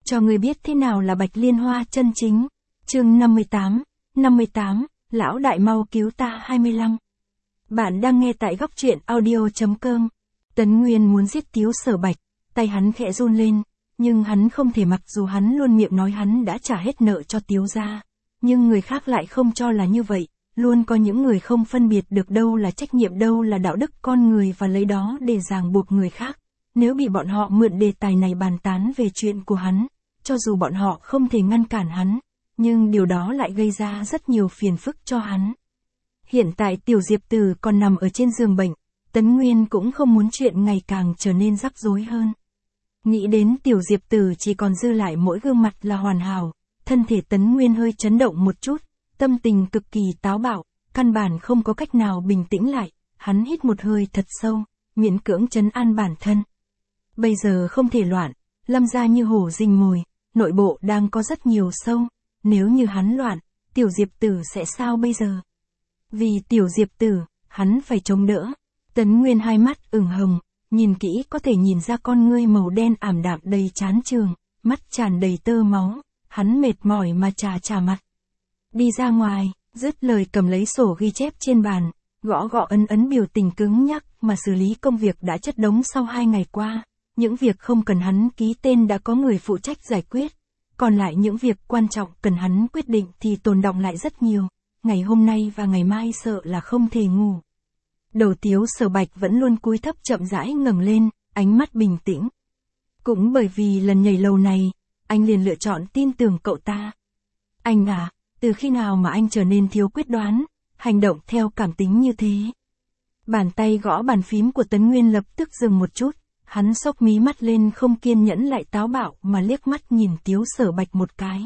cho ngươi biết thế nào là Bạch Liên Hoa chân chính. Chương 58, lão đại mau cứu ta 25. Bạn đang nghe tại góc truyện audio.com. Tấn Nguyên muốn giết Tiếu Sở Bạch, tay hắn khẽ run lên, nhưng hắn không thể, mặc dù hắn luôn miệng nói hắn đã trả hết nợ cho Tiếu gia, nhưng người khác lại không cho là như vậy, luôn có những người không phân biệt được đâu là trách nhiệm đâu là đạo đức con người và lấy đó để ràng buộc người khác. Nếu bị bọn họ mượn đề tài này bàn tán về chuyện của hắn, cho dù bọn họ không thể ngăn cản hắn, nhưng điều đó lại gây ra rất nhiều phiền phức cho hắn. Hiện tại Tiểu Diệp Tử còn nằm ở trên giường bệnh, Tấn Nguyên cũng không muốn chuyện ngày càng trở nên rắc rối hơn. Nghĩ đến Tiểu Diệp Tử chỉ còn dư lại mỗi gương mặt là hoàn hảo, thân thể Tấn Nguyên hơi chấn động một chút, tâm tình cực kỳ táo bạo, căn bản không có cách nào bình tĩnh lại, hắn hít một hơi thật sâu, miễn cưỡng trấn an bản thân. Bây giờ không thể loạn, Lâm gia như hổ rình mồi, nội bộ đang có rất nhiều sâu, nếu như hắn loạn, Tiểu Diệp Tử sẽ sao bây giờ? Vì Tiểu Diệp Tử, hắn phải chống đỡ. Tấn Nguyên hai mắt ửng hồng, nhìn kỹ có thể nhìn ra con ngươi màu đen ảm đạm đầy chán chường, mắt tràn đầy tơ máu, hắn mệt mỏi mà chà mặt. Đi ra ngoài, dứt lời cầm lấy sổ ghi chép trên bàn, gõ ấn biểu tình cứng nhắc mà xử lý công việc đã chất đống sau 2 ngày qua. Những việc không cần hắn ký tên đã có người phụ trách giải quyết, còn lại những việc quan trọng cần hắn quyết định thì tồn đọng lại rất nhiều, ngày hôm nay và ngày mai sợ là không thể ngủ. Đầu Tiếu Sở Bạch vẫn luôn cúi thấp chậm rãi ngẩng lên, ánh mắt bình tĩnh. Cũng bởi vì lần nhảy lầu này, anh liền lựa chọn tin tưởng cậu ta. Anh à, từ khi nào mà anh trở nên thiếu quyết đoán, hành động theo cảm tính như thế? Bàn tay gõ bàn phím của Tấn Nguyên lập tức dừng một chút. Hắn xốc mí mắt lên, không kiên nhẫn lại táo bạo mà liếc mắt nhìn Tiếu Sở Bạch một cái.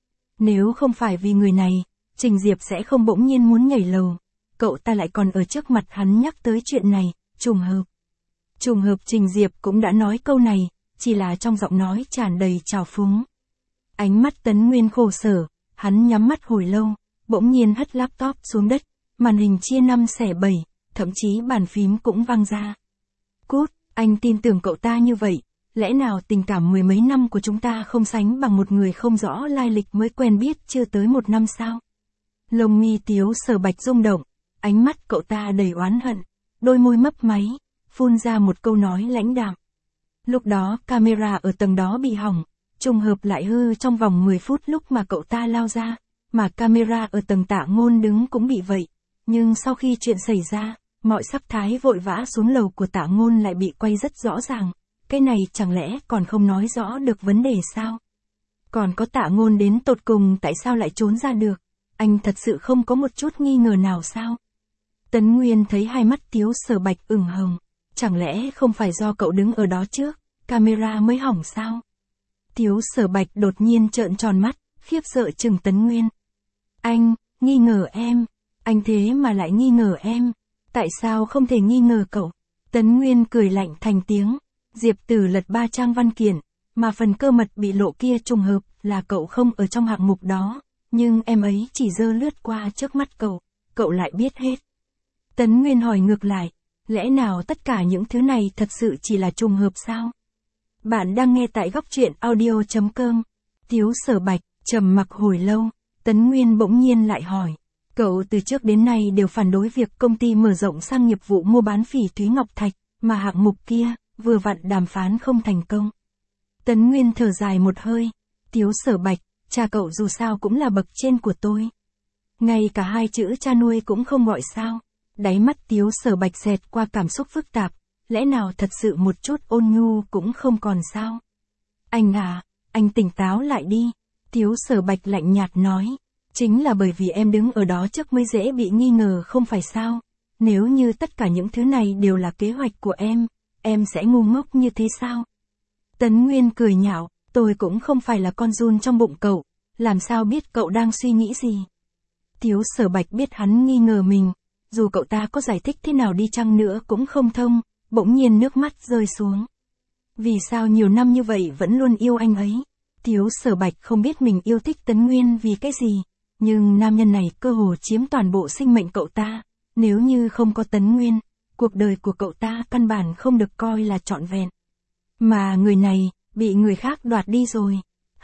Nếu không phải vì người này, Trình Diệp sẽ không bỗng nhiên muốn nhảy lầu. Cậu ta lại còn ở trước mặt hắn nhắc tới chuyện này, trùng hợp. Trùng hợp Trình Diệp cũng đã nói câu này, chỉ là trong giọng nói tràn đầy trào phúng. Ánh mắt Tấn Nguyên khổ sở, hắn nhắm mắt hồi lâu, bỗng nhiên hất laptop xuống đất, màn hình chia 5 xẻ 7, thậm chí bàn phím cũng văng ra. Cút! Anh tin tưởng cậu ta như vậy, lẽ nào tình cảm 10 mấy năm của chúng ta không sánh bằng một người không rõ lai lịch mới quen biết chưa tới 1 năm sao? Lông mi Tiếu Sở Bạch rung động, ánh mắt cậu ta đầy oán hận, đôi môi mấp máy, phun ra một câu nói lãnh đạm. Lúc đó camera ở tầng đó bị hỏng, trùng hợp lại hư trong vòng 10 phút lúc mà cậu ta lao ra, mà camera ở tầng Tạ Ngôn đứng cũng bị vậy, nhưng sau khi chuyện xảy ra, mọi sắc thái vội vã xuống lầu của Tạ Ngôn lại bị quay rất rõ ràng, cái này chẳng lẽ còn không nói rõ được vấn đề sao? Còn có Tạ Ngôn đến tột cùng tại sao lại trốn ra được, anh thật sự không có một chút nghi ngờ nào sao? Tấn Nguyên thấy hai mắt Tiếu Sở Bạch ửng hồng, chẳng lẽ không phải do cậu đứng ở đó trước, camera mới hỏng sao? Tiếu Sở Bạch đột nhiên trợn tròn mắt, khiếp sợ chừng Tấn Nguyên. Anh, nghi ngờ em, anh thế mà lại nghi ngờ em. Tại sao không thể nghi ngờ cậu? Tấn Nguyên cười lạnh thành tiếng. Diệp Tử lật 3 trang văn kiện, mà phần cơ mật bị lộ kia trùng hợp là cậu không ở trong hạng mục đó, nhưng em ấy chỉ dơ lướt qua trước mắt cậu lại biết hết. Tấn Nguyên hỏi ngược lại, lẽ nào tất cả những thứ này thật sự chỉ là trùng hợp sao? Bạn đang nghe tại góc truyện audio.com. Tiếu Sở Bạch trầm mặc hồi lâu, Tấn Nguyên bỗng nhiên lại hỏi. Cậu từ trước đến nay đều phản đối việc công ty mở rộng sang nghiệp vụ mua bán phỉ thúy ngọc thạch, mà hạng mục kia, vừa vặn đàm phán không thành công. Tấn Nguyên thở dài một hơi, Tiếu Sở Bạch, cha cậu dù sao cũng là bậc trên của tôi. Ngay cả 2 chữ cha nuôi cũng không gọi sao. Đáy mắt Tiếu Sở Bạch xẹt qua cảm xúc phức tạp, lẽ nào thật sự một chút ôn nhu cũng không còn sao? Anh à, anh tỉnh táo lại đi, Tiếu Sở Bạch lạnh nhạt nói. Chính là bởi vì em đứng ở đó trước mới dễ bị nghi ngờ không phải sao? Nếu như tất cả những thứ này đều là kế hoạch của em sẽ ngu ngốc như thế sao? Tấn Nguyên cười nhạo, tôi cũng không phải là con giun trong bụng cậu, làm sao biết cậu đang suy nghĩ gì? Tiếu Sở Bạch biết hắn nghi ngờ mình, dù cậu ta có giải thích thế nào đi chăng nữa cũng không thông, bỗng nhiên nước mắt rơi xuống. Vì sao nhiều năm như vậy vẫn luôn yêu anh ấy? Tiếu Sở Bạch không biết mình yêu thích Tấn Nguyên vì cái gì. Nhưng nam nhân này cơ hồ chiếm toàn bộ sinh mệnh cậu ta, nếu như không có Tấn Nguyên, cuộc đời của cậu ta căn bản không được coi là trọn vẹn. Mà người này, bị người khác đoạt đi rồi.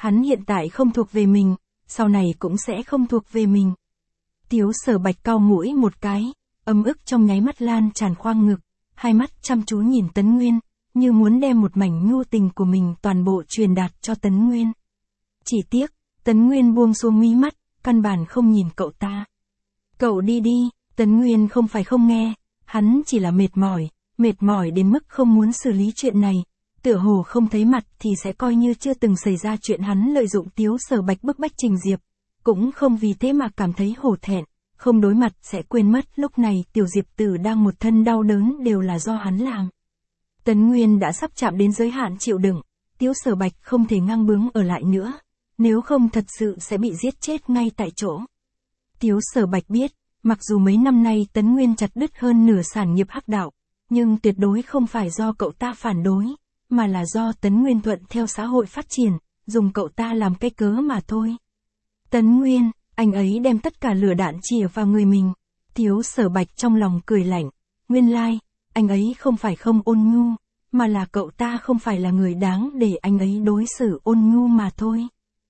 Hắn hiện tại không thuộc về mình, sau này cũng sẽ không thuộc về mình. Tiếu Sở Bạch cau mũi một cái, ấm ức trong nháy mắt lan tràn khoang ngực, hai mắt chăm chú nhìn Tấn Nguyên, như muốn đem một mảnh nhu tình của mình toàn bộ truyền đạt cho Tấn Nguyên. Chỉ tiếc, Tấn Nguyên buông xuống mí mắt, căn bản không nhìn cậu ta. Cậu đi đi, Tấn Nguyên không phải không nghe, hắn chỉ là mệt mỏi đến mức không muốn xử lý chuyện này, tựa hồ không thấy mặt thì sẽ coi như chưa từng xảy ra chuyện hắn lợi dụng Tiếu Sở Bạch bức bách Trình Diệp, cũng không vì thế mà cảm thấy hổ thẹn, không đối mặt sẽ quên mất lúc này Tiểu Diệp Tử đang một thân đau đớn đều là do hắn làm. Tấn Nguyên đã sắp chạm đến giới hạn chịu đựng, Tiếu Sở Bạch không thể ngang bướng ở lại nữa, nếu không thật sự sẽ bị giết chết ngay tại chỗ. Tiếu Sở Bạch biết, mặc dù mấy năm nay Tấn Nguyên chặt đứt hơn nửa sản nghiệp hắc đạo, nhưng tuyệt đối không phải do cậu ta phản đối, mà là do Tấn Nguyên thuận theo xã hội phát triển, dùng cậu ta làm cái cớ mà thôi. Tấn Nguyên, anh ấy đem tất cả lửa đạn chĩa vào người mình. Tiếu Sở Bạch trong lòng cười lạnh, nguyên lai, anh ấy không phải không ôn nhu, mà là cậu ta không phải là người đáng để anh ấy đối xử ôn nhu mà thôi.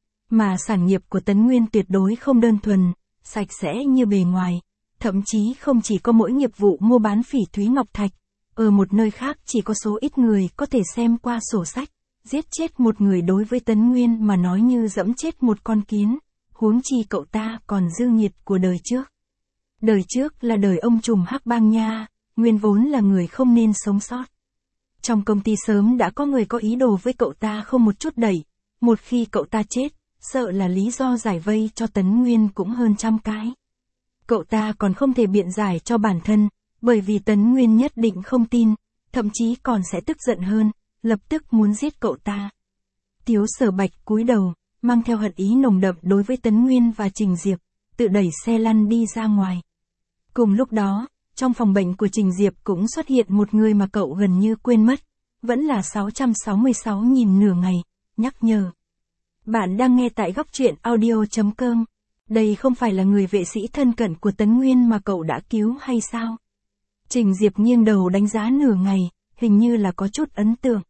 Mà sản nghiệp của Tấn Nguyên tuyệt đối không đơn thuần, sạch sẽ như bề ngoài, thậm chí không chỉ có mỗi nghiệp vụ mua bán phỉ thúy ngọc thạch, ở một nơi khác chỉ có số ít người có thể xem qua sổ sách, giết chết một người đối với Tấn Nguyên mà nói như dẫm chết một con kiến, huống chi cậu ta còn dư nhiệt của đời trước. Đời trước là đời ông trùm hắc bang nha, nguyên vốn là người không nên sống sót. Trong công ty sớm đã có người có ý đồ với cậu ta không một chút đẩy, một khi cậu ta chết, sợ là lý do giải vây cho Tấn Nguyên cũng hơn trăm cái. Cậu ta còn không thể biện giải cho bản thân, bởi vì Tấn Nguyên nhất định không tin, thậm chí còn sẽ tức giận hơn, lập tức muốn giết cậu ta. Tiếu Sở Bạch cúi đầu, mang theo hận ý nồng đậm đối với Tấn Nguyên và Trình Diệp, tự đẩy xe lăn đi ra ngoài. Cùng lúc đó, trong phòng bệnh của Trình Diệp cũng xuất hiện một người mà cậu gần như quên mất, vẫn là 666 nhìn nửa ngày, nhắc nhở. Bạn đang nghe tại góc truyện audio.com. Đây không phải là người vệ sĩ thân cận của Tấn Nguyên mà cậu đã cứu hay sao? Trình Diệp nghiêng đầu đánh giá nửa ngày, hình như là có chút ấn tượng.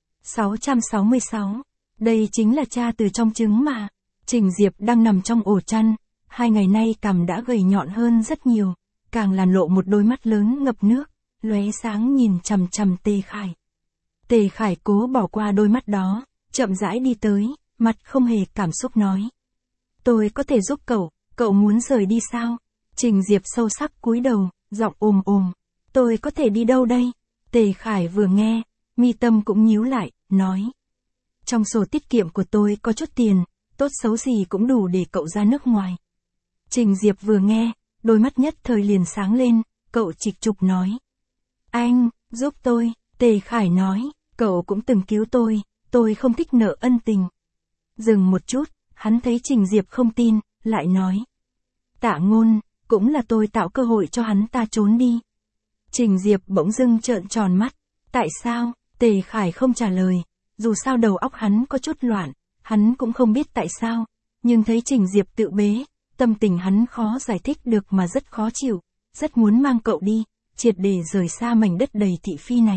666, đây chính là cha từ trong trứng mà. Trình Diệp đang nằm trong ổ chăn, 2 ngày nay cằm đã gầy nhọn hơn rất nhiều, càng làn lộ một đôi mắt lớn ngập nước, lóe sáng nhìn chằm chằm Tề Khải. Tề Khải cố bỏ qua đôi mắt đó, chậm rãi đi tới, mặt không hề cảm xúc nói. Tôi có thể giúp cậu muốn rời đi sao? Trình Diệp sâu sắc cúi đầu, giọng ồm. Tôi có thể đi đâu đây? Tề Khải vừa nghe, mi tâm cũng nhíu lại, nói. Trong sổ tiết kiệm của tôi có chút tiền, tốt xấu gì cũng đủ để cậu ra nước ngoài. Trình Diệp vừa nghe, đôi mắt nhất thời liền sáng lên, cậu trịch trục nói. Anh, giúp tôi, Tề Khải nói, cậu cũng từng cứu tôi không thích nợ ân tình. Dừng một chút, hắn thấy Trình Diệp không tin, lại nói. Tạ Ngôn, cũng là tôi tạo cơ hội cho hắn ta trốn đi. Trình Diệp bỗng dưng trợn tròn mắt. Tại sao? Tề Khải không trả lời. Dù sao đầu óc hắn có chút loạn, hắn cũng không biết tại sao. Nhưng thấy Trình Diệp tự bế, tâm tình hắn khó giải thích được mà rất khó chịu. Rất muốn mang cậu đi, triệt để rời xa mảnh đất đầy thị phi này.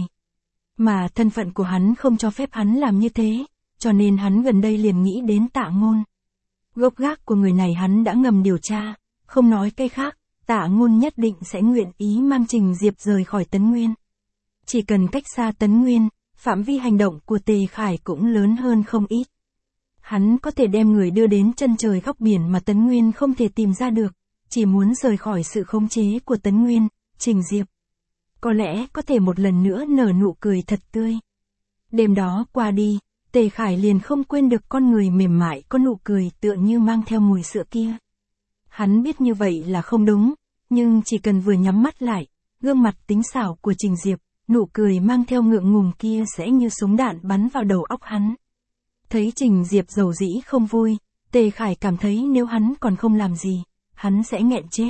Mà thân phận của hắn không cho phép hắn làm như thế, cho nên hắn gần đây liền nghĩ đến Tạ Ngôn. Gốc gác của người này hắn đã ngầm điều tra, không nói cái khác, Tạ Ngôn nhất định sẽ nguyện ý mang Trình Diệp rời khỏi Tấn Nguyên. Chỉ cần cách xa Tấn Nguyên, phạm vi hành động của Tề Khải cũng lớn hơn không ít. Hắn có thể đem người đưa đến chân trời góc biển mà Tấn Nguyên không thể tìm ra được, chỉ muốn rời khỏi sự khống chế của Tấn Nguyên, Trình Diệp. Có lẽ có thể một lần nữa nở nụ cười thật tươi. Đêm đó qua đi, Tề Khải liền không quên được con người mềm mại có nụ cười tựa như mang theo mùi sữa kia. Hắn biết như vậy là không đúng, nhưng chỉ cần vừa nhắm mắt lại, gương mặt tính xảo của Trình Diệp, nụ cười mang theo ngượng ngùng kia sẽ như súng đạn bắn vào đầu óc hắn. Thấy Trình Diệp dầu dĩ không vui, Tề Khải cảm thấy nếu hắn còn không làm gì, hắn sẽ nghẹn chết.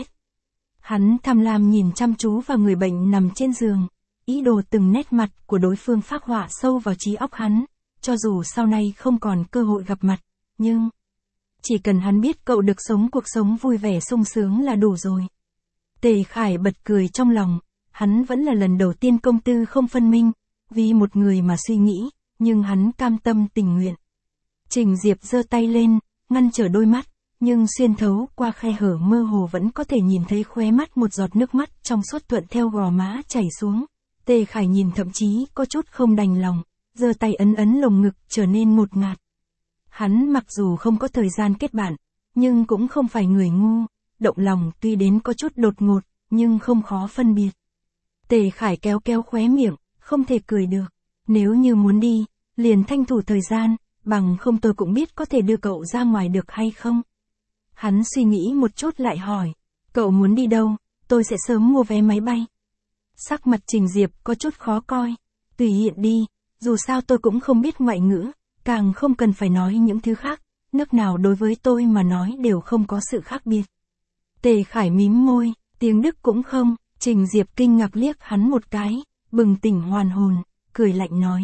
Hắn tham lam nhìn chăm chú vào người bệnh nằm trên giường, ý đồ từng nét mặt của đối phương phác họa sâu vào trí óc hắn, cho dù sau này không còn cơ hội gặp mặt, nhưng chỉ cần hắn biết cậu được sống cuộc sống vui vẻ sung sướng là đủ rồi. Tề Khải bật cười trong lòng, hắn vẫn là lần đầu tiên công tư không phân minh, vì một người mà suy nghĩ, nhưng hắn cam tâm tình nguyện. Trình Diệp giơ tay lên, ngăn trở đôi mắt, nhưng xuyên thấu qua khe hở mơ hồ vẫn có thể nhìn thấy khóe mắt một giọt nước mắt trong suốt thuận theo gò má chảy xuống. Tề Khải nhìn thậm chí có chút không đành lòng, giơ tay ấn ấn lồng ngực trở nên ngột ngạt. Hắn mặc dù không có thời gian kết bạn, nhưng cũng không phải người ngu, động lòng tuy đến có chút đột ngột, nhưng không khó phân biệt. Tề Khải kéo kéo khóe miệng, không thể cười được. Nếu như muốn đi, liền tranh thủ thời gian, bằng không tôi cũng biết có thể đưa cậu ra ngoài được hay không. Hắn suy nghĩ một chút lại hỏi, cậu muốn đi đâu, tôi sẽ sớm mua vé máy bay. Sắc mặt Trình Diệp có chút khó coi, tùy hiện đi, dù sao tôi cũng không biết ngoại ngữ, càng không cần phải nói những thứ khác, nước nào đối với tôi mà nói đều không có sự khác biệt. Tề Khải mím môi, tiếng Đức cũng không. Trình Diệp kinh ngạc liếc hắn một cái, bừng tỉnh hoàn hồn, cười lạnh nói.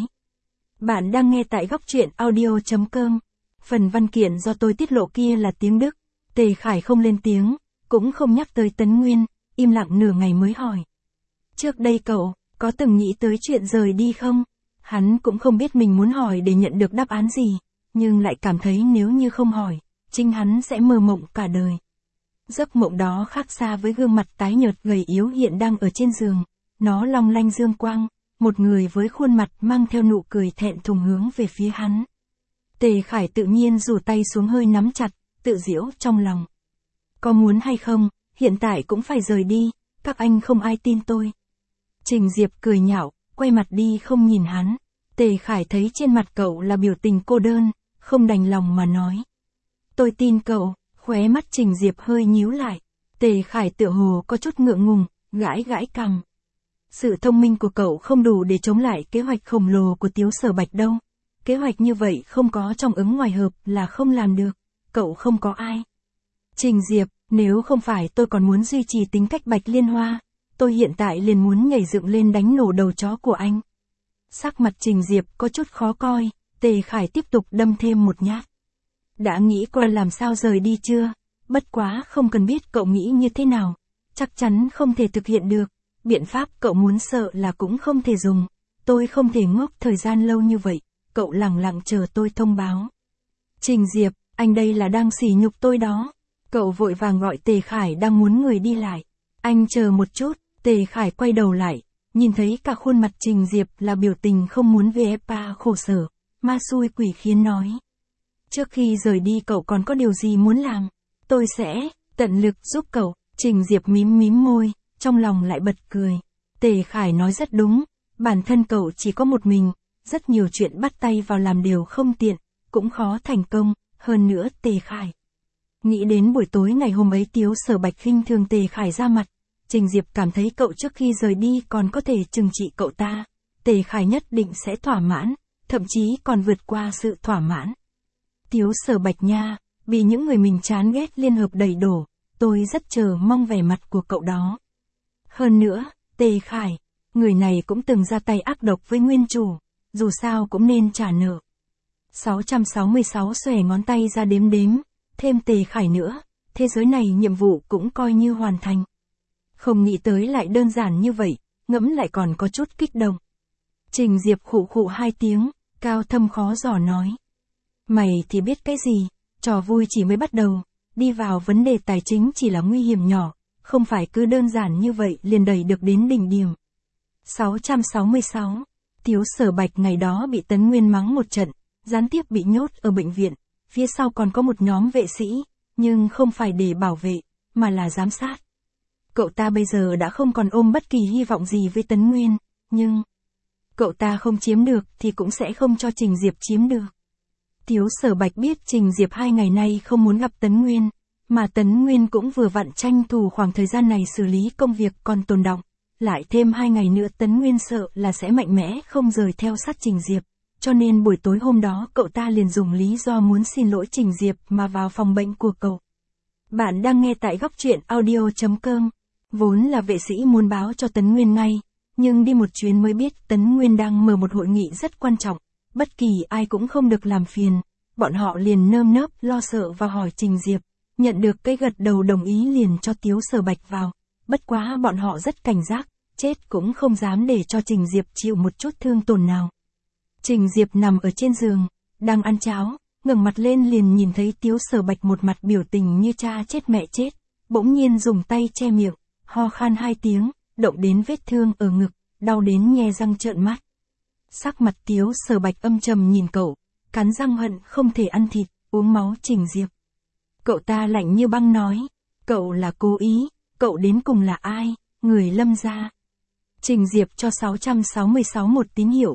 Bạn đang nghe tại góc truyện audio.com. Phần văn kiện do tôi tiết lộ kia là tiếng Đức. Tề Khải không lên tiếng, cũng không nhắc tới Tấn Nguyên, im lặng nửa ngày mới hỏi. Trước đây cậu, có từng nghĩ tới chuyện rời đi không? Hắn cũng không biết mình muốn hỏi để nhận được đáp án gì, nhưng lại cảm thấy nếu như không hỏi, chính hắn sẽ mơ mộng cả đời. Giấc mộng đó khác xa với gương mặt tái nhợt gầy yếu hiện đang ở trên giường, nó long lanh dương quang, một người với khuôn mặt mang theo nụ cười thẹn thùng hướng về phía hắn. Tề Khải tự nhiên rủ tay xuống hơi nắm chặt, tự giễu trong lòng. Có muốn hay không, hiện tại cũng phải rời đi, các anh không ai tin tôi. Trình Diệp cười nhạo, quay mặt đi không nhìn hắn. Tề Khải thấy trên mặt cậu là biểu tình cô đơn, không đành lòng mà nói. Tôi tin cậu. Khóe mắt Trình Diệp hơi nhíu lại. Tề Khải tựa hồ có chút ngượng ngùng, gãi gãi cằm. Sự thông minh của cậu không đủ để chống lại kế hoạch khổng lồ của Tiếu Sở Bạch đâu. Kế hoạch như vậy không có trong ứng ngoài hợp là không làm được. Cậu không có ai. Trình Diệp, nếu không phải tôi còn muốn duy trì tính cách Bạch Liên Hoa, tôi hiện tại liền muốn nhảy dựng lên đánh nổ đầu chó của anh. Sắc mặt Trình Diệp có chút khó coi, Tề Khải tiếp tục đâm thêm một nhát. Đã nghĩ qua làm sao rời đi chưa? Bất quá không cần biết cậu nghĩ như thế nào. Chắc chắn không thể thực hiện được. Biện pháp cậu muốn sợ là cũng không thể dùng. Tôi không thể ngốc thời gian lâu như vậy. Cậu lẳng lặng chờ tôi thông báo. Trình Diệp, anh đây là đang sỉ nhục tôi đó. Cậu vội vàng gọi Tề Khải đang muốn người đi lại. Anh chờ một chút. Tề Khải quay đầu lại. Nhìn thấy cả khuôn mặt Trình Diệp là biểu tình không muốn về pa khổ sở. Ma xui quỷ khiến nói. Trước khi rời đi cậu còn có điều gì muốn làm? Tôi sẽ tận lực giúp cậu. Trình Diệp mím môi, trong lòng lại bật cười. Tề Khải nói rất đúng, bản thân cậu chỉ có một mình, rất nhiều chuyện bắt tay vào làm đều không tiện, cũng khó thành công, hơn nữa Tề Khải. Nghĩ đến buổi tối ngày hôm ấy Tiếu Sở Bạch khinh thường Tề Khải ra mặt, Trình Diệp cảm thấy cậu trước khi rời đi còn có thể trừng trị cậu ta. Tề Khải nhất định sẽ thỏa mãn, thậm chí còn vượt qua sự thỏa mãn. Tiếu Sở Bạch nha, bị những người mình chán ghét liên hợp đẩy đổ, tôi rất chờ mong vẻ mặt của cậu đó. Hơn nữa, Tề Khải, người này cũng từng ra tay ác độc với nguyên chủ, dù sao cũng nên trả nợ. 666 xòe ngón tay ra đếm, thêm Tề Khải nữa, thế giới này nhiệm vụ cũng coi như hoàn thành. Không nghĩ tới lại đơn giản như vậy, ngẫm lại còn có chút kích động. Trình Diệp khụ khụ hai tiếng, cao thâm khó dò nói. Mày thì biết cái gì, trò vui chỉ mới bắt đầu, đi vào vấn đề tài chính chỉ là nguy hiểm nhỏ, không phải cứ đơn giản như vậy liền đẩy được đến đỉnh điểm. 666. Tiếu Sở Bạch ngày đó bị Tấn Nguyên mắng một trận, gián tiếp bị nhốt ở bệnh viện, phía sau còn có một nhóm vệ sĩ, nhưng không phải để bảo vệ, mà là giám sát. Cậu ta bây giờ đã không còn ôm bất kỳ hy vọng gì với Tấn Nguyên, nhưng cậu ta không chiếm được thì cũng sẽ không cho Trình Diệp chiếm được. Tiếu Sở Bạch biết Trình Diệp 2 ngày nay không muốn gặp Tấn Nguyên, mà Tấn Nguyên cũng vừa vặn tranh thủ khoảng thời gian này xử lý công việc còn tồn đọng, lại thêm 2 ngày nữa Tấn Nguyên sợ là sẽ mạnh mẽ không rời theo sát Trình Diệp, cho nên buổi tối hôm đó cậu ta liền dùng lý do muốn xin lỗi Trình Diệp mà vào phòng bệnh của cậu. Bạn đang nghe tại góc truyện audio.com. Vốn là vệ sĩ muốn báo cho Tấn Nguyên ngay, nhưng đi một chuyến mới biết Tấn Nguyên đang mở một hội nghị rất quan trọng, bất kỳ ai cũng không được làm phiền, bọn họ liền nơm nớp lo sợ và hỏi Trình Diệp, nhận được cái gật đầu đồng ý liền cho Tiếu Sở Bạch vào, bất quá bọn họ rất cảnh giác, chết cũng không dám để cho Trình Diệp chịu một chút thương tổn nào. Trình Diệp nằm ở trên giường, đang ăn cháo, ngẩng mặt lên liền nhìn thấy Tiếu Sở Bạch một mặt biểu tình như cha chết mẹ chết, bỗng nhiên dùng tay che miệng, ho khan 2 tiếng, động đến vết thương ở ngực, đau đến nhe răng trợn mắt. Sắc mặt Tiếu Sở Bạch âm trầm nhìn cậu, cắn răng hận không thể ăn thịt, uống máu Trình Diệp. Cậu ta lạnh như băng nói, cậu là cố ý, cậu đến cùng là ai, người Lâm gia. Trình Diệp cho 666 một tín hiệu,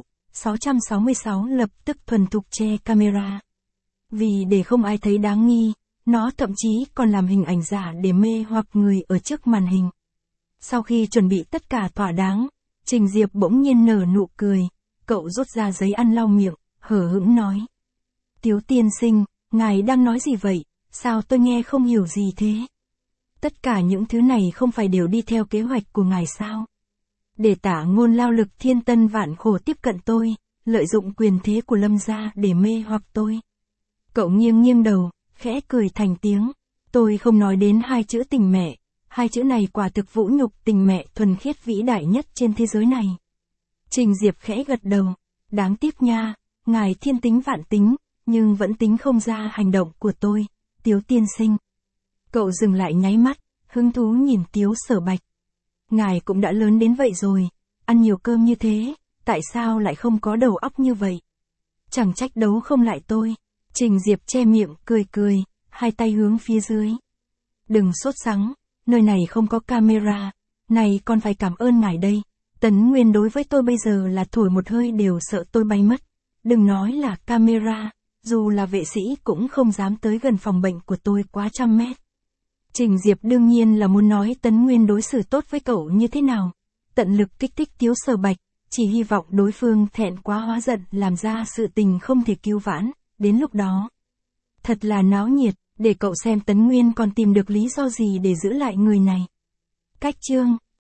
666 lập tức thuần thục che camera. Vì để không ai thấy đáng nghi, nó thậm chí còn làm hình ảnh giả để mê hoặc người ở trước màn hình. Sau khi chuẩn bị tất cả thỏa đáng, Trình Diệp bỗng nhiên nở nụ cười, cậu rút ra giấy ăn lau miệng, hở hững nói. Tiếu tiên sinh, ngài đang nói gì vậy, sao tôi nghe không hiểu gì thế? Tất cả những thứ này không phải đều đi theo kế hoạch của ngài sao? Để tả ngôn lao lực thiên tân vạn khổ tiếp cận tôi, lợi dụng quyền thế của Lâm gia để mê hoặc tôi. Cậu nghiêng nghiêng đầu, khẽ cười thành tiếng. Tôi không nói đến 2 chữ tình mẹ, 2 chữ này quả thực vũ nhục tình mẹ thuần khiết vĩ đại nhất trên thế giới này. Trình Diệp khẽ gật đầu, đáng tiếc nha, ngài thiên tính vạn tính, nhưng vẫn tính không ra hành động của tôi, Tiếu tiên sinh. Cậu dừng lại nháy mắt, hứng thú nhìn Tiếu Sở Bạch. Ngài cũng đã lớn đến vậy rồi, ăn nhiều cơm như thế, tại sao lại không có đầu óc như vậy? Chẳng trách đấu không lại tôi. Trình Diệp che miệng, cười, 2 tay hướng phía dưới. Đừng sốt sắng, nơi này không có camera, này còn phải cảm ơn ngài đây. Tấn Nguyên đối với tôi bây giờ là thổi một hơi đều sợ tôi bay mất. Đừng nói là camera, dù là vệ sĩ cũng không dám tới gần phòng bệnh của tôi quá 100 mét. Trình Diệp đương nhiên là muốn nói Tấn Nguyên đối xử tốt với cậu như thế nào. Tận lực kích thích Tiếu Sở Bạch, chỉ hy vọng đối phương thẹn quá hóa giận làm ra sự tình không thể cứu vãn. Đến lúc đó, thật là náo nhiệt, để cậu xem Tấn Nguyên còn tìm được lý do gì để giữ lại người này. Cách chương